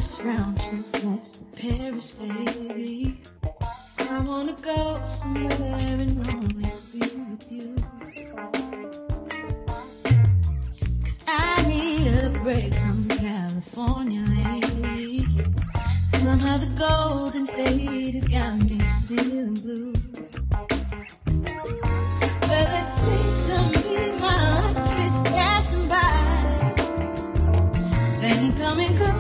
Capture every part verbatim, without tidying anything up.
us round two flights to Paris, baby. So I wanna go somewhere and only be with you. Cause I need a break from California lately. Somehow the Golden State has got me feeling blue. Well, it seems to me my life is passing by. Things come and go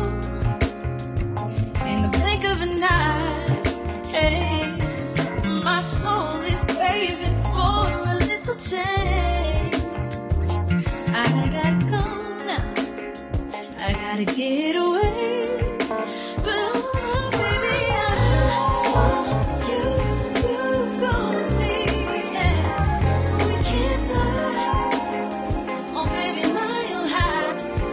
in the blink of an eye. Hey, my soul is craving for a little change. I gotta go now, I gotta get away. But oh, baby, I want you to go with me. Yeah, we can fly, oh baby, mile high.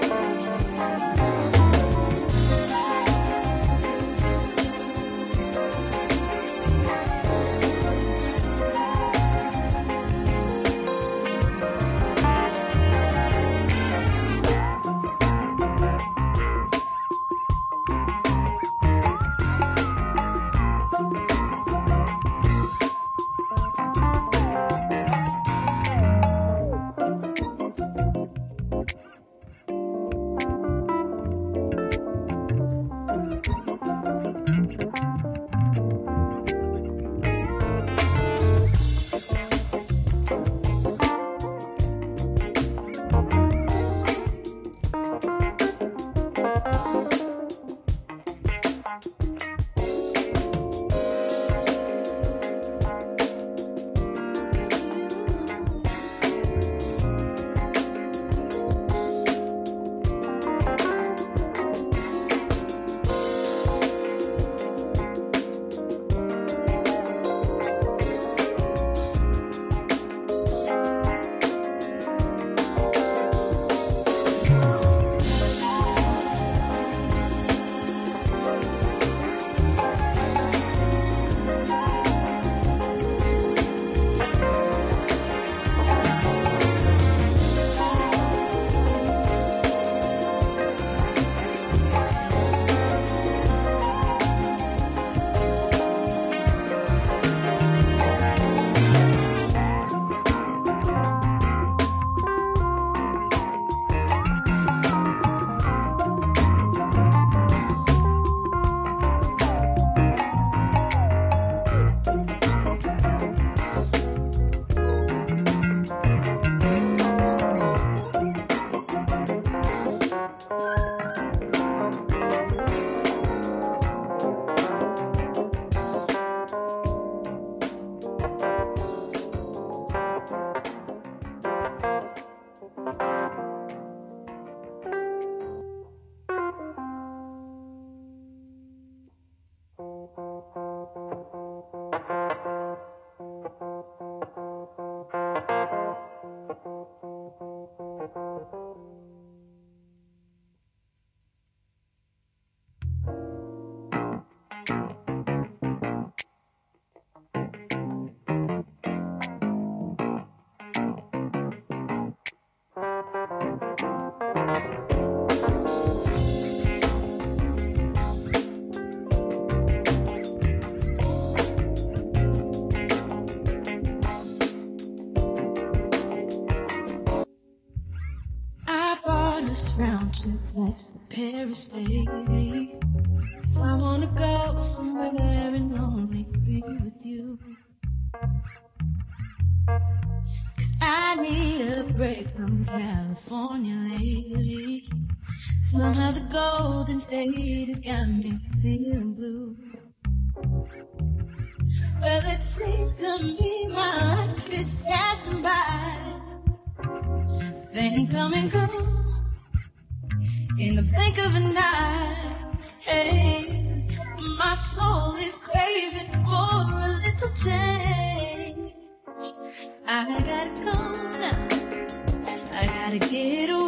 Us round two flights to Paris, baby. So I wanna go somewhere and only be with you. Cause I need a break from California lately. Somehow the Golden State has got me feeling blue. Well, it seems to me my life is passing by. Things come and go in the blink of an eye. Hey, my soul is craving for a little change. I gotta go now, I gotta get away.